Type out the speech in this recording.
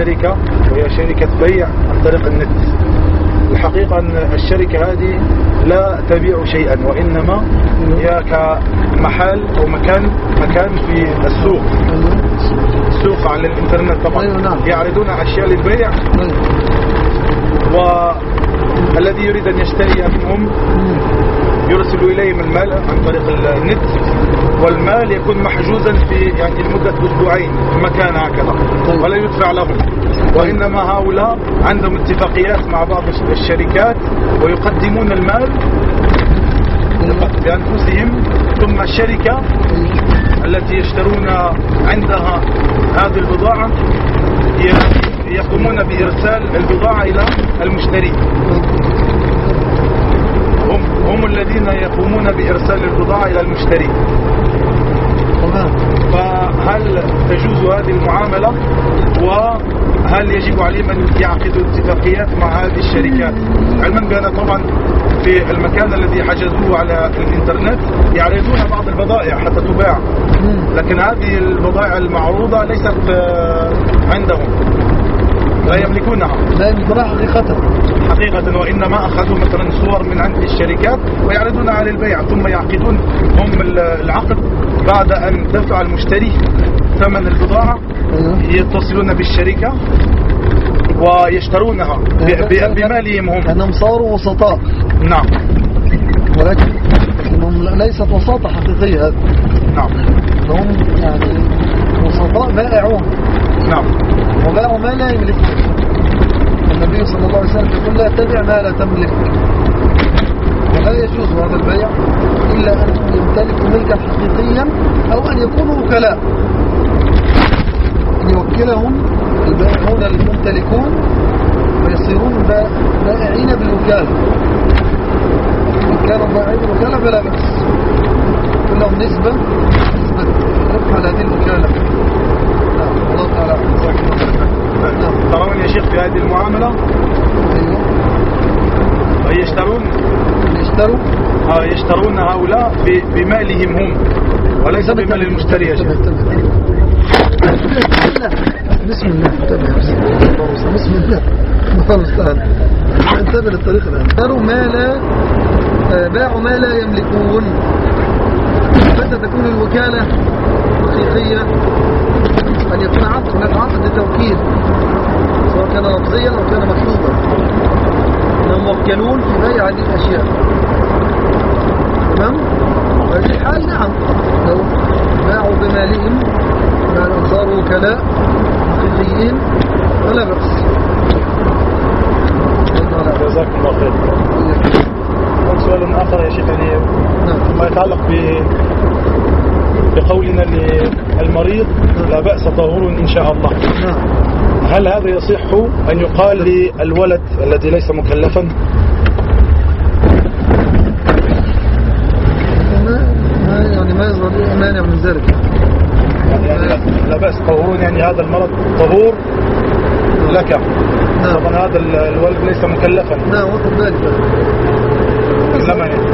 شركة وهي شركة بيع عن طريق النت. الحقيقة أن الشركة هذه لا تبيع شيئا، وإنما هي كمحل أو مكان في السوق على الإنترنت طبعا. يعرضون أشياء للبيع، والذي يريد أن يشتري منهم يرسل إليهم المال عن طريق النت، والمال يكون محجوزا في يعني لمدة أسبوعين في مكان هكذا ولا يدفع لهم، وإنما هؤلاء عندهم اتفاقيات مع بعض الشركات ويقدمون المال بأنفسهم، ثم الشركة التي يشترون عندها هذه البضاعة يقومون بإرسال البضاعة إلى المشتري. هم الذين يقومون بإرسال البضاعة إلى المشتري. فهل تجوز هذه المعاملة؟ وهل يجب عليهم أن يعقدوا اتفاقيات مع هذه الشركات؟ علما بأن طبعا في المكان الذي حجزوه على الإنترنت يعرضون بعض البضائع حتى تباع، لكن هذه البضائع المعروضة ليست عندهم، لا يملكونها، لا يملكونها حقيقة، وإنما أخذوا مثلا صور من عند الشركات ويعرضونها على البيع، ثم يعقدون هم العقد بعد أن دفع المشتري ثمن البضاعة. يتصلون بالشركة ويشترونها بمالهم هم، أنهم صاروا وسطاء. نعم، ولكنهم ليست وساطة حقيقية هذا. نعم، هم يعني وسطاء بائعون. نعم، وباعوا ما لا يملكون. النبي صلى الله عليه وسلم يقول لا تبع ما لا تملك، ولا يجوز هذا البيع إلا أن يمتلكوا ملكا حقيقيا أو أن يكونوا وكلاء، أن يوكلهم البائعون الممتلكون ويصيرون بائعين بالوكالة. إن كانوا بائعين بالوكالة فلا بأس، كلهم نسبة ربح على هذه الوكالة. الله تعالى ترون يا شيخ في هذه المعاملة يشترون هؤلاء بمالهم هم وليس بمال المشتري يا شيخ. بسم الله بسم الله انتبه للطريق الآن. باعوا ما لا يملكون. متى تكون الوكالة حقيقية؟ أن يكون هناك عقد لتوكيل، سواء كان لفظيا أو كان مكتوبا، أنهم موكلون في بيع هذه الأشياء. تمام؟ هذه الحال نعم، لو باعوا بمالهم مع الأنصار وكلاء حقيقيين فلا بأس. جزاكم الله خير. سؤال آخر يا شيخ، ما يتعلق بقولنا للمريض لا بأس طهور إن شاء الله. هل هذا يصح أن يقال للولد الذي ليس مكلفا؟ ما يظهر لي مانع من ذلك. يعني لا بأس طهور، يعني هذا المرض طهور لك. طبعا هذا الولد ليس مكلفا. واخد بالك.